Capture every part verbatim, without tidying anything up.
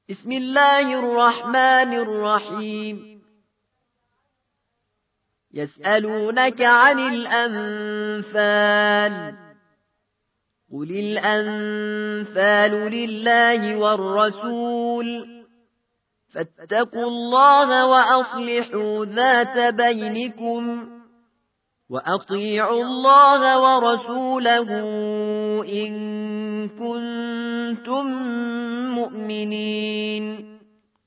بسم الله الرحمن الرحيم. يسألونك عن الأنفال، قل الأنفال لله والرسول، فاتقوا الله وأصلحوا ذات بينكم، وأطيعوا الله ورسوله إن كنتم مؤمنين.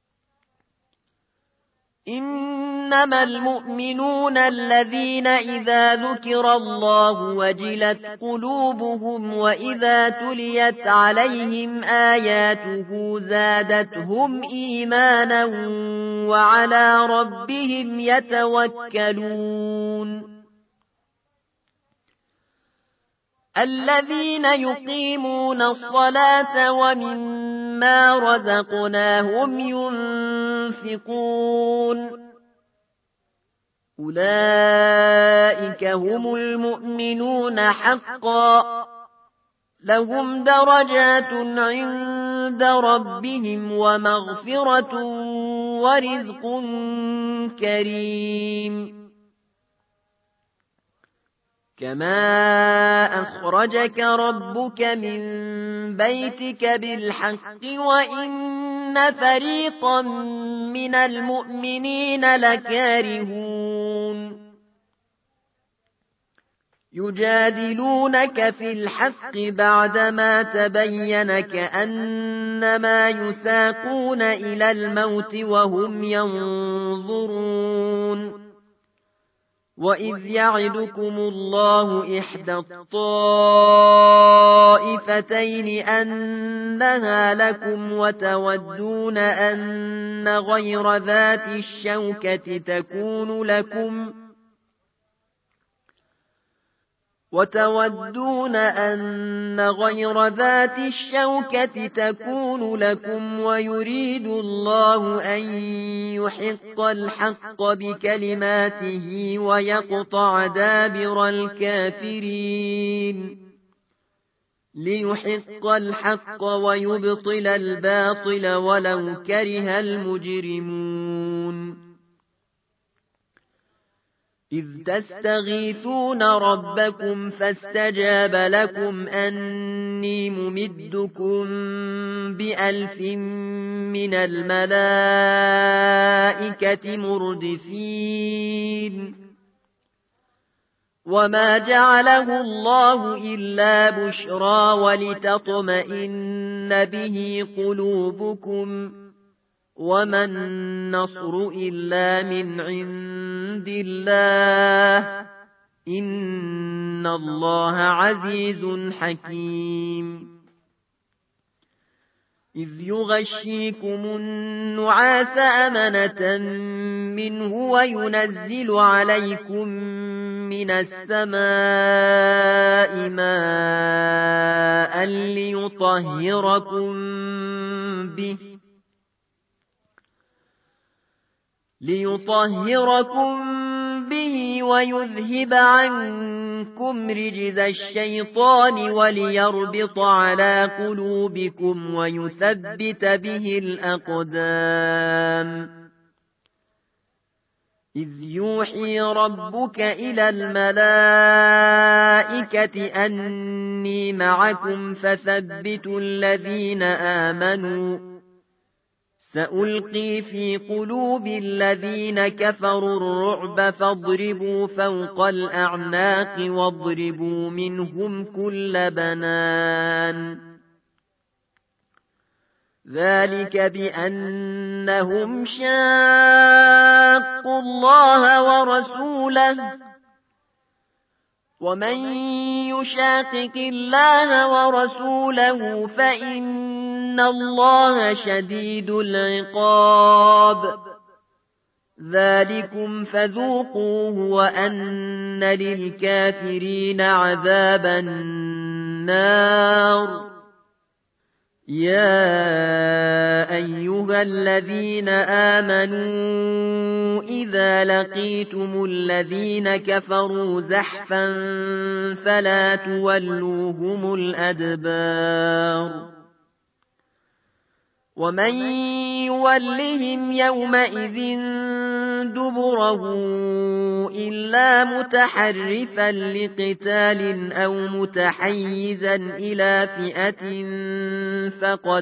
إنما المؤمنون الذين إذا ذكر الله وجلت قلوبهم وإذا تليت عليهم آياته زادتهم إيمانا وعلى ربهم يتوكلون. الذين يقيمون الصلاة ومما رزقناهم ينفقون، أولئك هم المؤمنون حقا، لهم درجات عند ربهم ومغفرة ورزق كريم. كما أخرجك ربك من بيتك بالحق وإن فريقا من المؤمنين لكارهون. يجادلونك في الحق بعدما تبين كأنما يساقون إلى الموت وهم ينظرون. وإذ يعدكم الله إحدى الطائفتين أنها لكم وتودون أن غير ذات الشوكة تكون لكم وتودون أن غير ذات الشوكة تكون لكم ويريد الله أن يحق الحق بكلماته ويقطع دابر الكافرين، ليحق الحق ويبطل الباطل ولو كره المجرمون. إذ تستغيثون ربكم فاستجاب لكم أني ممدكم بألف من الملائكة مردفين. وما جعله الله إلا بشرى ولتطمئن به قلوبكم، وما النصر إلا من عند الله، إن الله عزيز حكيم. إذ يغشيكم النعاس أمنة منه وينزل عليكم من السماء ماء ليطهركم به ليطهركم به ويذهب عنكم رجز الشيطان وليربط على قلوبكم ويثبت به الأقدام. إذ يوحي ربك إلى الملائكة أني معكم فثبتوا الذين آمنوا، سألقي في قلوب الذين كفروا الرعب فاضربوا فوق الأعناق واضربوا منهم كل بنان. ذلك بأنهم شاقوا الله ورسوله، ومن يشاقق الله ورسوله فإن الله شديد العقاب. ذلكم فذوقوه وأن للكافرين عذاب النار. يا أيها الذين آمنوا إذا لقيتم الذين كفروا زحفا فلا تولوهم الأدبار. ومن يولهم يومئذ دبره إلا متحرفا لقتال أو متحيزا إلى فئة فقد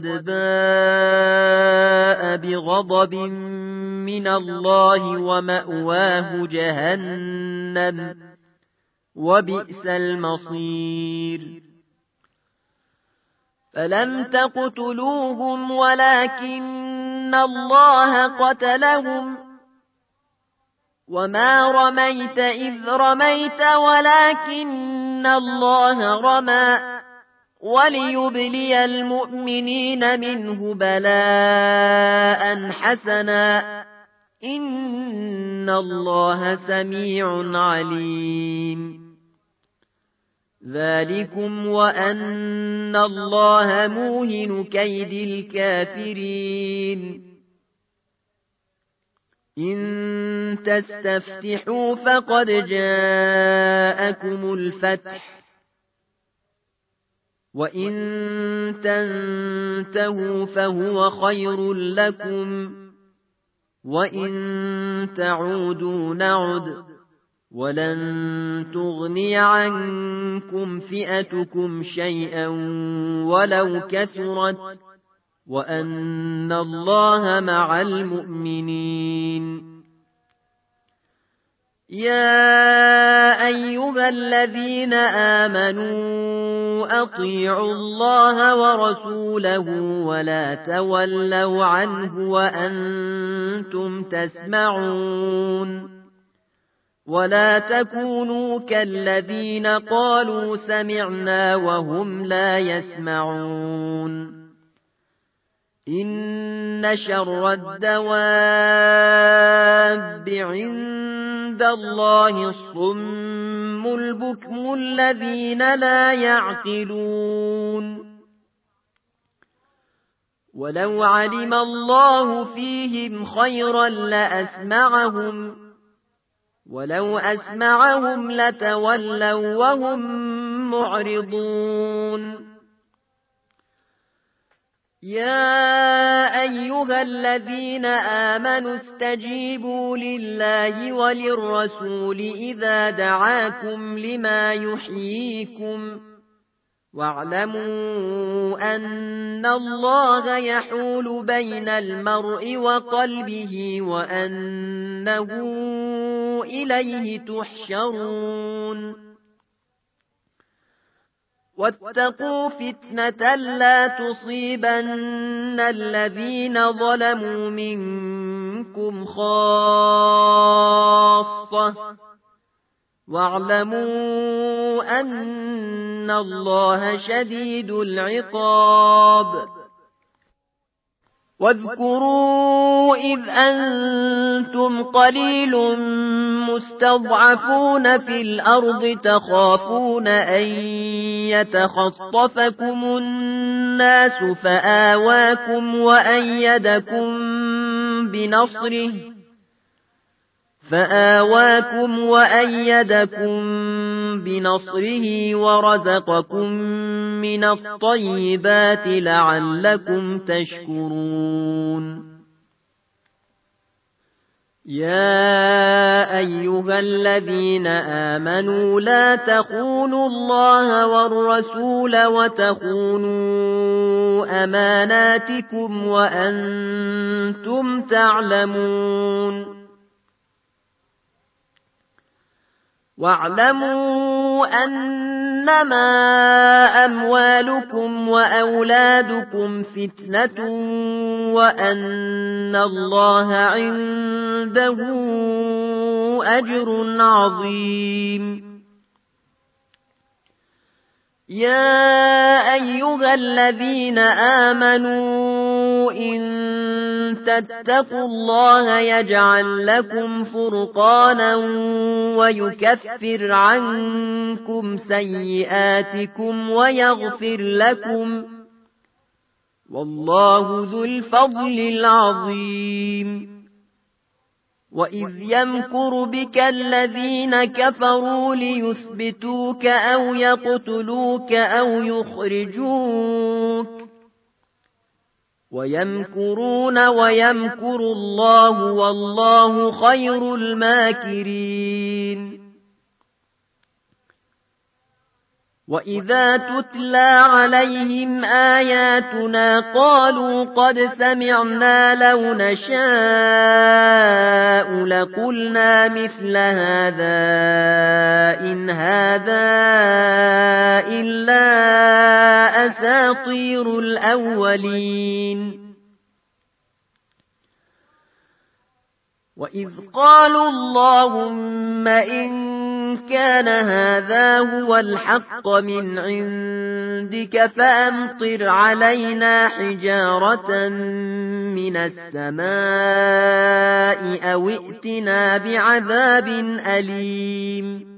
باء بغضب من الله ومأواه جهنم وبئس المصير فلم تقتلوهم ولكن الله قتلهم وما رميت إذ رميت ولكن الله رمى وليبلي المؤمنين منه بلاء حسنا إن الله سميع عليم ذلكم وأن الله موهن كيد الكافرين إن تستفتحوا فقد جاءكم الفتح وإن تنتهوا فهو خير لكم وإن تعودوا نعد ولن تغني عنكم فئتكم شيئا ولو كثرت وأن الله مع المؤمنين يا أيها الذين آمنوا أطيعوا الله ورسوله ولا تولوا عنه وأنتم تسمعون ولا تكونوا كالذين قالوا سمعنا وهم لا يسمعون إن شر الدواب عند الله الصم البكم الذين لا يعقلون ولو علم الله فيهم خيرا لأسمعهم ولو أسمعهم لتولوا وهم معرضون يا أيها الذين آمنوا استجيبوا لله وللرسول إذا دعاكم لما يحييكم واعلموا أن الله يحول بين المرء وقلبه وأنه إليه تحشرون واتقوا فتنة لا تصيبن الذين ظلموا منكم خاصة واعلموا أن الله شديد العقاب واذكروا إذ أنتم قليل مستضعفون في الأرض تخافون أن يتخطفكم الناس فآواكم وأيدكم بنصره فآواكم وأيدكم بنصره ورزقكم من الطيبات لعلكم تشكرون يا أيها الذين آمنوا لا تخونوا الله والرسول وتخونوا أماناتكم وأنتم تعلمون واعلموا أنما أموالكم وأولادكم فتنة وأن الله عنده أجر عظيم يا أيها الذين آمنوا إن تتقوا الله يجعل لكم فرقانا ويكفر عنكم سيئاتكم ويغفر لكم والله ذو الفضل العظيم وإذ يمكر بك الذين كفروا ليثبتوك أو يقتلوك أو يخرجوك يخرجوك ويمكرون ويمكر الله والله والله خير الماكرين يا أيها الذين آمنوا لا تخونوا الله والرسول وتخونوا أماناتكم وأنتم تعلمون واعلموا أنما أموالكم وأولادكم فتنة وأن الله عنده أجر عظيم يا أيها الذين آمنوا إن تتقوا الله يجعل لكم فرقانا ويكفر عنكم سيئاتكم ويغفر لكم والله ذو الفضل العظيم وإذ يمكر بك الذين كفروا ليثبتوك أو يقتلوك أو يخرجوك ويمكرون ويمكر الله والله خير الماكرين. وإذا تتلى عليهم آياتنا قالوا قد سمعنا لو نشاء لقلنا مثل هذا إن هذا إلا أساطير الأولين. وإذ قالوا اللهم إن كان هذا هو الحق من عندك فأمطر علينا حجارة من السماء أو ائتنا بعذاب أليم.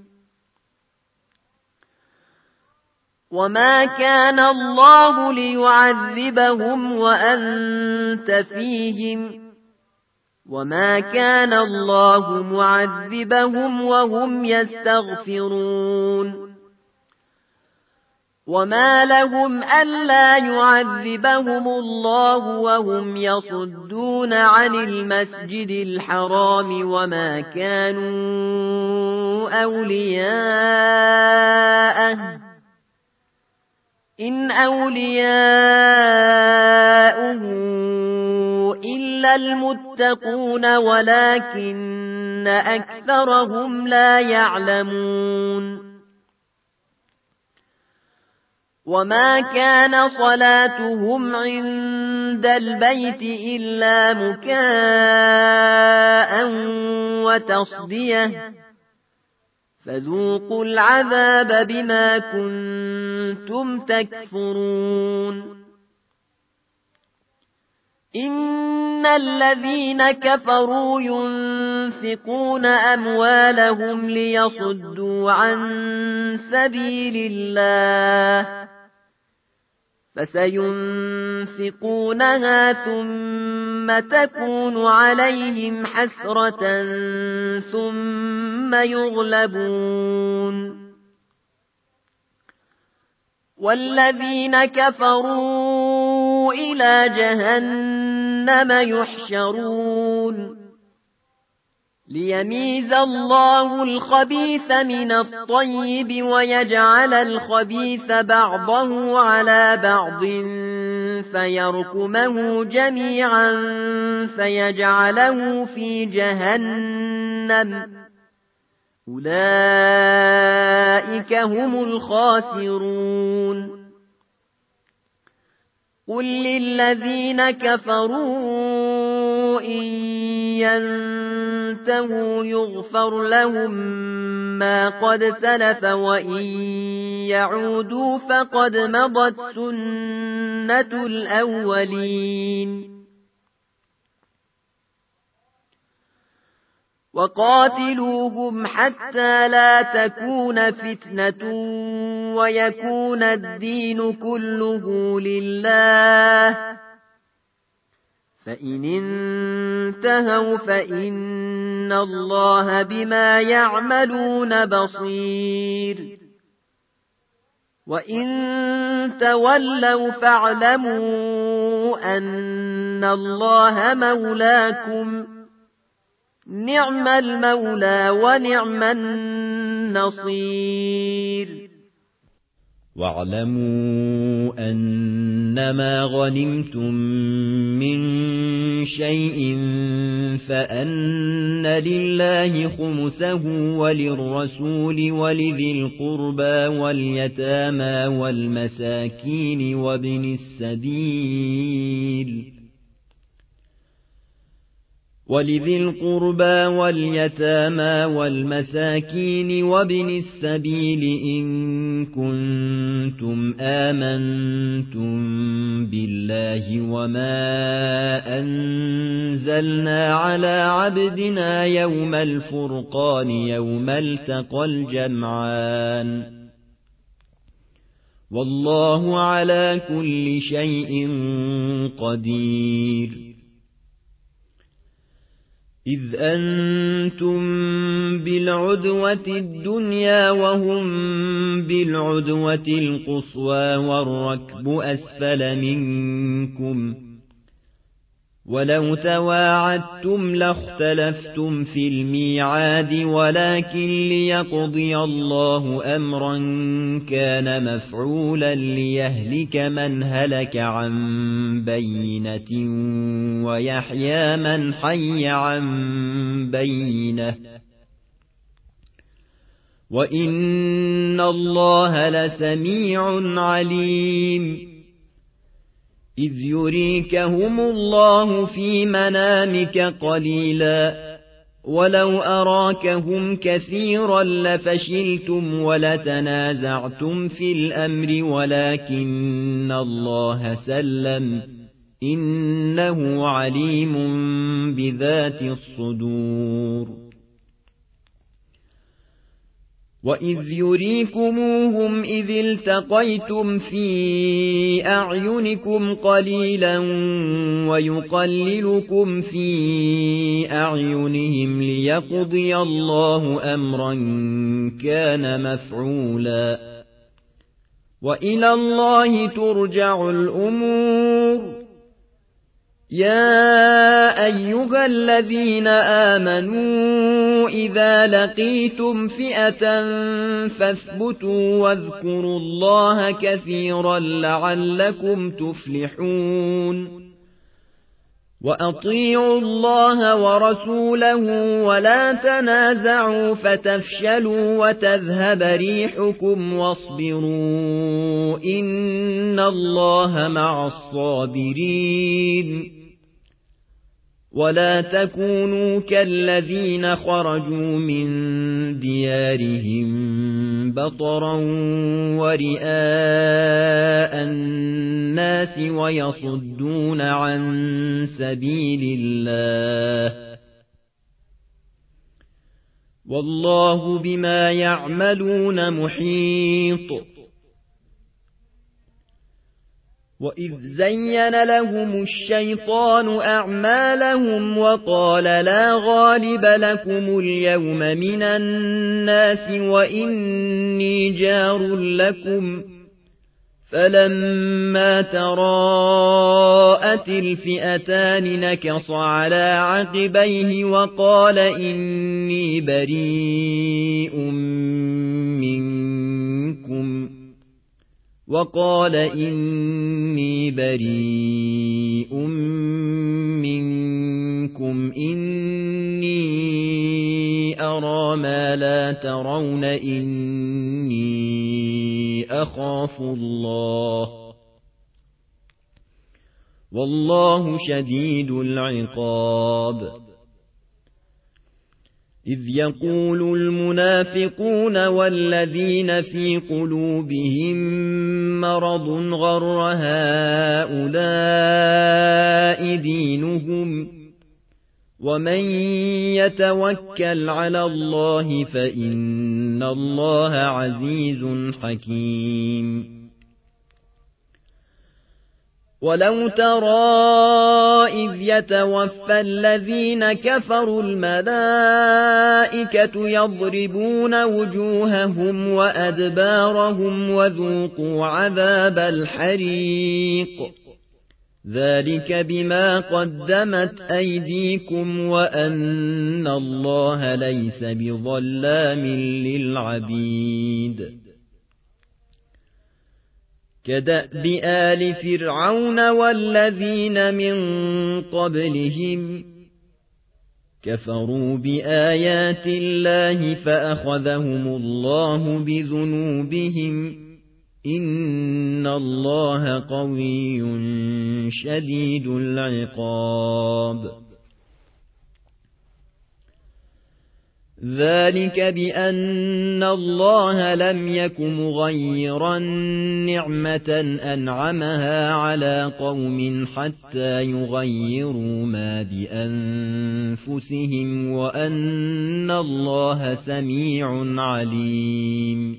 وما كان الله ليعذبهم وأنت فيهم وما كان الله معذبهم وهم يستغفرون. وما لهم ألا يعذبهم الله وهم يصدون عن المسجد الحرام وما كانوا أولياءه إن أولياؤه إلا المتقون ولكن أكثرهم لا يعلمون. وما كان صلاتهم عند البيت إلا مكاء وتصدية فذوقوا العذاب بما كنتم تكفرون. إن الذين كفروا ينفقون أموالهم ليصدوا عن سبيل الله فسينفقونها ثم تكون عليهم حسرة ثم يغلبون والذين كفروا إلى جهنم يحشرون ليميز الله الخبيث من الطيب ويجعل الخبيث بعضه على بعض فيركمه جميعا فيجعله في جهنم أولئك هم الخاسرون. قل للذين كفروا إن ينتهوا يغفر لهم ما قد سلف وإن يعودوا فقد مضت سنة الأولين. وقاتلوهم حتى لا تكون فتنة ويكون الدين كله لله فإن انتهوا فإن الله بما يعملون بصير. وإن تولوا فاعلموا أن الله مولاكم نعم المولى ونعم النصير. واعلموا أنما غنمتم من شيء فأن لله خمسه وللرسول ولذي القربى واليتامى والمساكين وابن السبيل ولذي القربى واليتامى والمساكين وابن السبيل إن كنتم آمنتم بالله وما أنزلنا على عبدنا يوم الفرقان يوم التقى الجمعان والله على كل شيء قدير. إذ أنتم بالعدوة الدنيا وهم بالعدوة القصوى والركب أسفل منكم ولو تواعدتم لاختلفتم في الميعاد ولكن ليقضي الله أمرا كان مفعولا ليهلك من هلك عن بينة ويحيى من حي عن بينة وإن الله لسميع عليم إذ يريكهم الله في منامك قليلا ولو أراكهم كثيرا لفشلتم ولتنازعتم في الأمر ولكن الله سلم إنه عليم بذات الصدور وإذ يريكموهم إذ التقيتم في أعينكم قليلا ويقللكم في أعينهم ليقضي الله أمرا كان مفعولا وإلى الله ترجع الأمور يا أيها الذين آمنوا إذا لقيتم فئة فاثبتوا واذكروا الله كثيرا لعلكم تفلحون وأطيعوا الله ورسوله ولا تنازعوا فتفشلوا وتذهب ريحكم واصبروا إن الله مع الصابرين ولا تكونوا كالذين خرجوا من ديارهم بطرا ورئاء الناس ويصدون عن سبيل الله والله بما يعملون محيط وإذ زين لهم الشيطان أعمالهم وقال لا غالب لكم اليوم من الناس وإني جار لكم فلما تراءت الفئتان نكص على عقبيه وقال إني بريء منكم وقال إني بريء منكم إني أرى ما لا ترون إني أخاف الله والله شديد العقاب إذ يقول المنافقون والذين في قلوبهم مرض غر هؤلاء دينهم ومن يتوكل على الله فإن الله عزيز حكيم ولو ترى إذ يتوفى الذين كفروا الملائكة يضربون وجوههم وأدبارهم وذوقوا عذاب الحريق ذلك بما قدمت أيديكم وأن الله ليس بظلام للعبيد كدأب آل فرعون والذين من قبلهم كفروا بآيات الله فأخذهم الله بذنوبهم إن الله قوي شديد العقاب ذلك بأن الله لم يك مغيرا نعمة أنعمها على قوم حتى يغيروا ما بأنفسهم وأن الله سميع عليم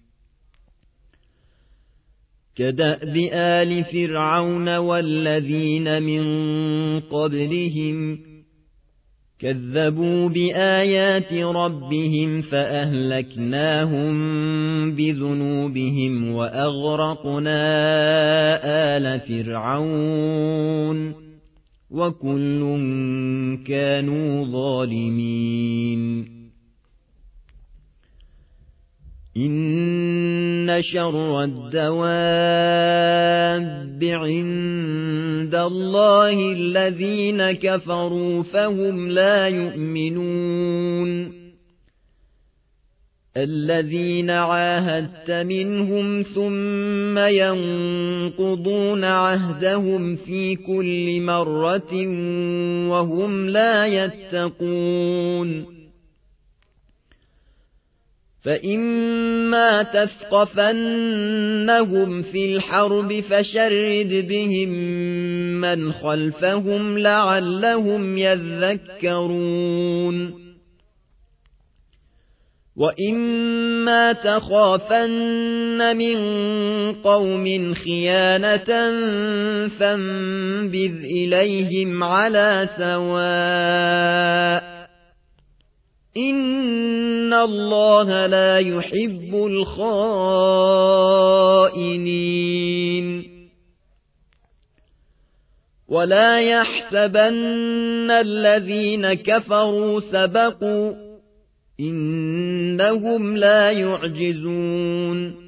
كدأب آل فرعون والذين من قبلهم كذبوا بآيات ربهم فأهلكناهم بذنوبهم وأغرقنا آل فرعون وكل كانوا ظالمين إن شر الدواب عند الله الذين كفروا فهم لا يؤمنون الذين عاهدت منهم ثم ينقضون عهدهم في كل مرة وهم لا يتقون فإما تثقفنهم في الحرب فشرد بهم من خلفهم لعلهم يذكرون وإما تخافن من قوم خيانة فانبذ إليهم على سواء إن الله لا يحب الخائنين ولا يحسبن الذين كفروا سبقوا إنهم لا يعجزون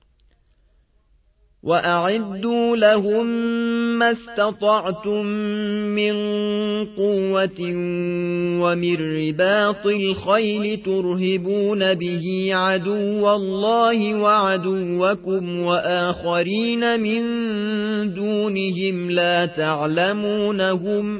وأعدوا لهم ما استطعتم من قوة ومن رباط الخيل ترهبون به عدو الله وعدوكم وآخرين من دونهم لا تعلمونهم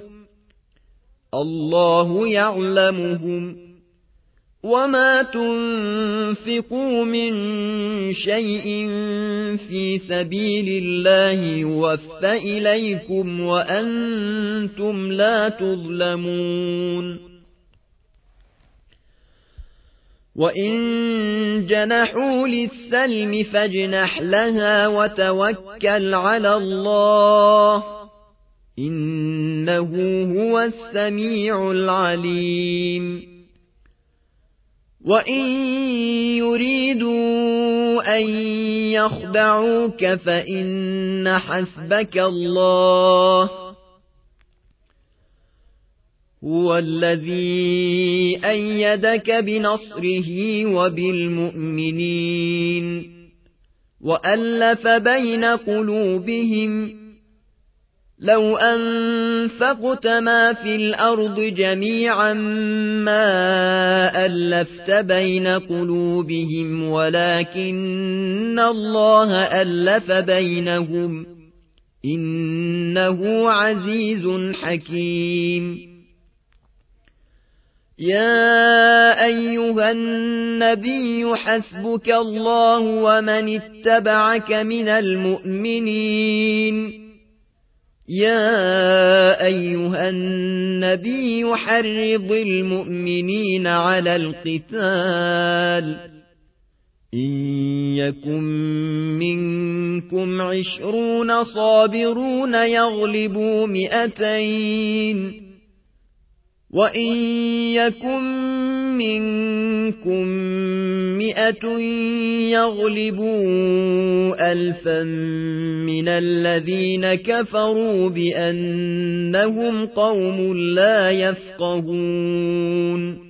الله يعلمهم وما تنفقوا من شيء في سبيل الله يوفى إليكم وأنتم لا تظلمون وإن جنحوا للسلم فاجنح لها وتوكل على الله إنه هو السميع العليم وإن يريدوا أن يخدعوك فإن حسبك الله هو الذي أيدك بنصره وبالمؤمنين وألف بين قلوبهم لو أنفقت ما في الأرض جميعا ما ألفت بين قلوبهم ولكن الله ألف بينهم إنه عزيز حكيم يا أيها النبي حسبك الله ومن اتبعك من المؤمنين يا أيها النبي حرض المؤمنين على القتال إن يكن منكم عشرون صابرون يغلبوا مئتين وإن يكن منكم مئة يغلبوا ألفا من الذين كفروا بأنهم قوم لا يفقهون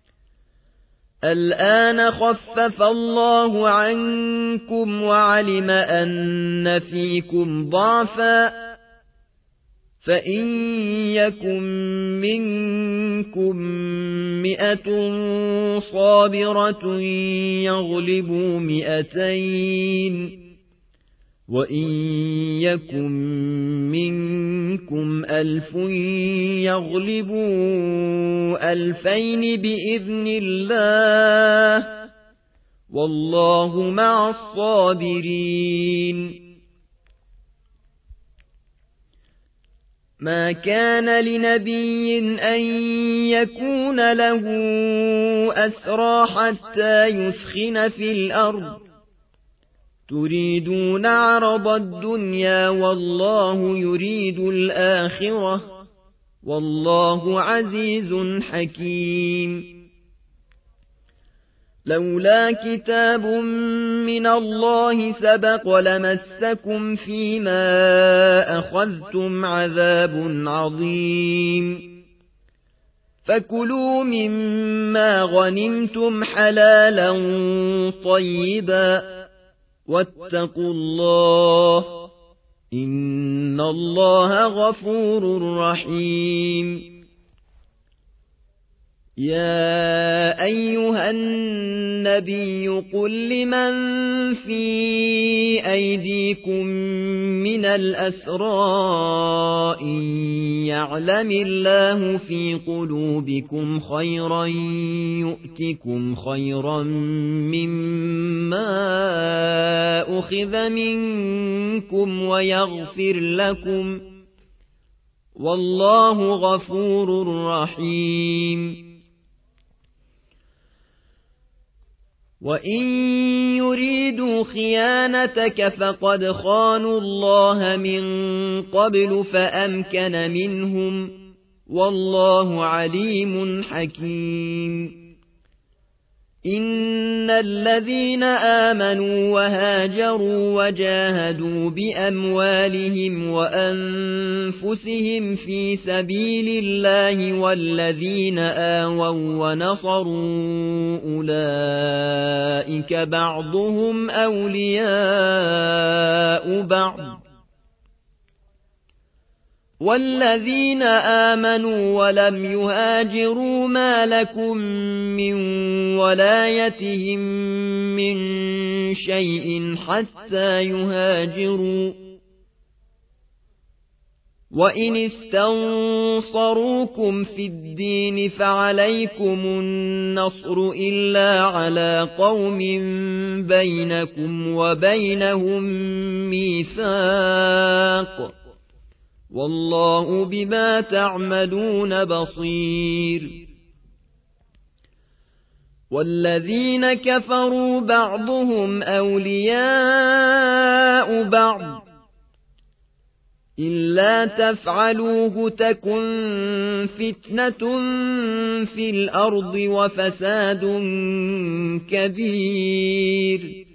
الآن خفف الله عنكم وعلم أن فيكم ضعفا فإن يكن منكم مئة صابرة يغلبوا مئتين وإن يكن منكم ألف يغلبوا ألفين بإذن الله والله مع الصابرين ما كان لنبي أن يكون له أسرى حتى يثخن في الأرض تريدون عرض الدنيا والله يريد الآخرة والله عزيز حكيم لولا كتاب من الله سبق لمسكم فيما أخذتم عذاب عظيم فكلوا مما غنمتم حلالا طيبا واتقوا الله إن الله غفور رحيم يا أيها النبي قل لمن في أيديكم من الأسرى إن يعلم الله في قلوبكم خيرا يؤتكم خيرا مما أخذ منكم ويغفر لكم والله غفور رحيم وإن يريدوا خيانتك فقد خانوا الله من قبل فأمكن منهم والله عليم حكيم إن الذين آمنوا وهاجروا وجاهدوا بأموالهم وأنفسهم في سبيل الله والذين آووا ونصروا أولئك بعضهم أولياء بعض والذين آمنوا ولم يهاجروا ما لكم من ولايتهم من شيء حتى يهاجروا وإن استنصروكم في الدين فعليكم النصر إلا على قوم بينكم وبينهم ميثاق والله بما تعملون بصير والذين كفروا بعضهم أولياء بعض إلا تفعلوه تكن فتنة في الأرض وفساد كبير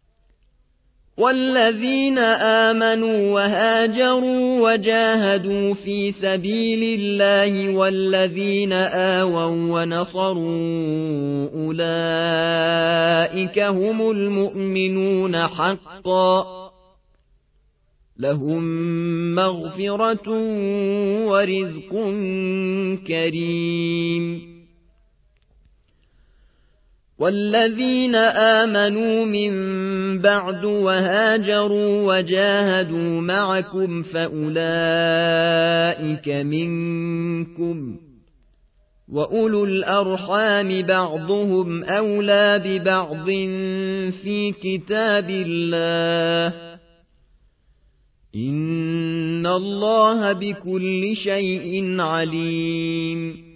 والذين آمنوا وهاجروا وجاهدوا في سبيل الله والذين آووا ونصروا أولئك هم المؤمنون حقا لهم مغفرة ورزق كريم والذين آمنوا من بعد وهاجروا وجاهدوا معكم فأولئك منكم وأولو الأرحام بعضهم أولى ببعض في كتاب الله إن الله بكل شيء عليم